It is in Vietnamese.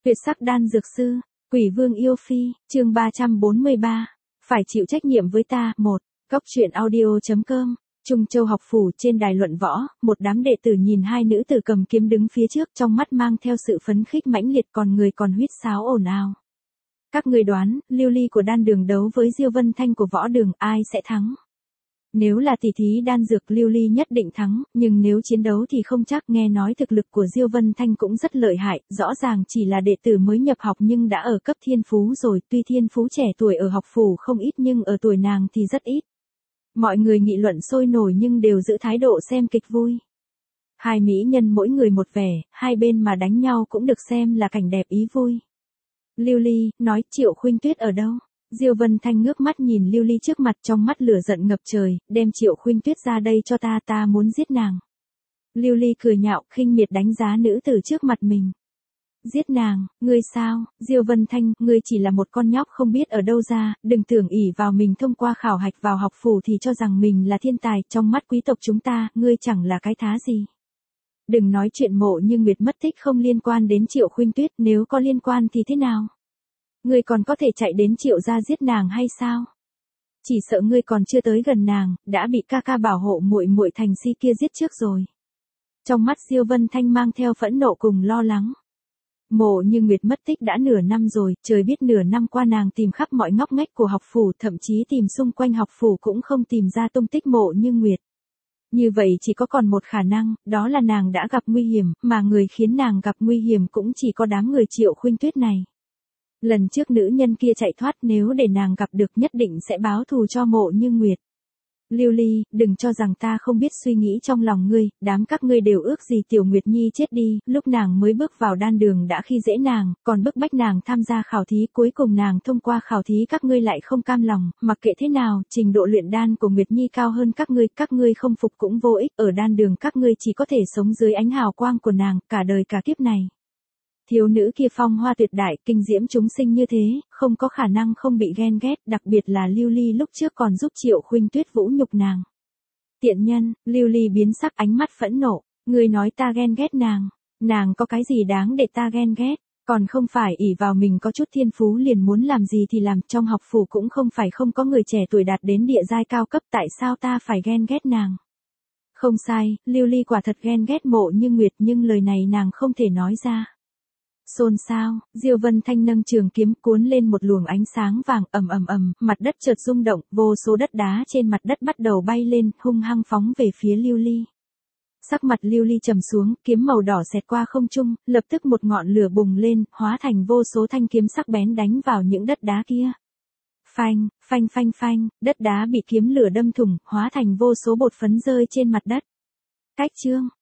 Tuyệt sắc đan dược sư, Quỷ Vương yêu phi, chương 343. Phải chịu trách nhiệm với ta. 1. Góc truyện audio.com. Trung Châu học phủ trên đài luận võ, một đám đệ tử nhìn hai nữ tử cầm kiếm đứng phía trước, trong mắt mang theo sự phấn khích mãnh liệt, còn người còn huýt sáo ồn ào. Các người đoán, Lưu Ly của đan đường đấu với Diêu Vân Thanh của võ đường, ai sẽ thắng? Nếu là tỷ thí đan dược, Lưu Ly nhất định thắng, nhưng nếu chiến đấu thì không chắc. Nghe nói thực lực của Diêu Vân Thanh cũng rất lợi hại, rõ ràng chỉ là đệ tử mới nhập học nhưng đã ở cấp thiên phú rồi, tuy thiên phú trẻ tuổi ở học phủ không ít nhưng ở tuổi nàng thì rất ít. Mọi người nghị luận sôi nổi nhưng đều giữ thái độ xem kịch vui. Hai mỹ nhân mỗi người một vẻ, hai bên mà đánh nhau cũng được xem là cảnh đẹp ý vui. Lưu Ly nói, Triệu Khuynh Tuyết ở đâu? Diêu Vân Thanh ngước mắt nhìn Lưu Ly trước mặt, trong mắt lửa giận ngập trời, đem Triệu Khuynh Tuyết ra đây cho ta, ta muốn giết nàng. Lưu Ly cười nhạo, khinh miệt đánh giá nữ tử trước mặt mình. Giết nàng, ngươi sao? Diêu Vân Thanh, ngươi chỉ là một con nhóc không biết ở đâu ra, đừng tưởng ỷ vào mình thông qua khảo hạch vào học phủ thì cho rằng mình là thiên tài, trong mắt quý tộc chúng ta, ngươi chẳng là cái thá gì. Đừng nói chuyện Mộ Như Nguyệt mất tích không liên quan đến Triệu Khuynh Tuyết, nếu có liên quan thì thế nào? Ngươi còn có thể chạy đến Triệu gia giết nàng hay sao? Chỉ sợ ngươi còn chưa tới gần nàng, đã bị ca ca bảo hộ muội muội Thành Si kia giết trước rồi. Trong mắt Diêu Vân Thanh mang theo phẫn nộ cùng lo lắng. Mộ Như Nguyệt mất tích đã nửa năm rồi, trời biết nửa năm qua nàng tìm khắp mọi ngóc ngách của học phủ, thậm chí tìm xung quanh học phủ cũng không tìm ra tung tích Mộ Như Nguyệt. Như vậy chỉ có còn một khả năng, đó là nàng đã gặp nguy hiểm, mà người khiến nàng gặp nguy hiểm cũng chỉ có đám người Triệu Khuynh Tuyết này. Lần trước nữ nhân kia chạy thoát, nếu để nàng gặp được nhất định sẽ báo thù cho Mộ Như Nguyệt. Lưu Ly, đừng cho rằng ta không biết suy nghĩ trong lòng ngươi, đám các ngươi đều ước gì Tiểu Nguyệt Nhi chết đi, lúc nàng mới bước vào đan đường đã khi dễ nàng, còn bức bách nàng tham gia khảo thí, cuối cùng nàng thông qua khảo thí các ngươi lại không cam lòng, mặc kệ thế nào, trình độ luyện đan của Nguyệt Nhi cao hơn các ngươi không phục cũng vô ích, ở đan đường các ngươi chỉ có thể sống dưới ánh hào quang của nàng, cả đời cả kiếp này. Thiếu nữ kia phong hoa tuyệt đại, kinh diễm chúng sinh như thế, không có khả năng không bị ghen ghét, đặc biệt là Lưu Ly lúc trước còn giúp Triệu Khuynh Tuyết vũ nhục nàng. Tiện nhân, Lưu Ly biến sắc, ánh mắt phẫn nộ, ngươi nói ta ghen ghét nàng có cái gì đáng để ta ghen ghét, còn không phải ỷ vào mình có chút thiên phú liền muốn làm gì thì làm, trong học phủ cũng không phải không có người trẻ tuổi đạt đến địa giai cao cấp, tại sao ta phải ghen ghét nàng? Không sai, Lưu Ly quả thật ghen ghét Mộ Như Nguyệt nhưng lời này nàng không thể nói ra. Xôn xao, Diêu Vân Thanh nâng trường kiếm cuốn lên một luồng ánh sáng vàng, ầm, mặt đất chợt rung động, vô số đất đá trên mặt đất bắt đầu bay lên, hung hăng phóng về phía Lưu Ly. Sắc mặt Lưu Ly trầm xuống, kiếm màu đỏ xẹt qua không trung, lập tức một ngọn lửa bùng lên, hóa thành vô số thanh kiếm sắc bén đánh vào những đất đá kia. Phanh, phanh, đất đá bị kiếm lửa đâm thủng, hóa thành vô số bột phấn rơi trên mặt đất. Cách chương,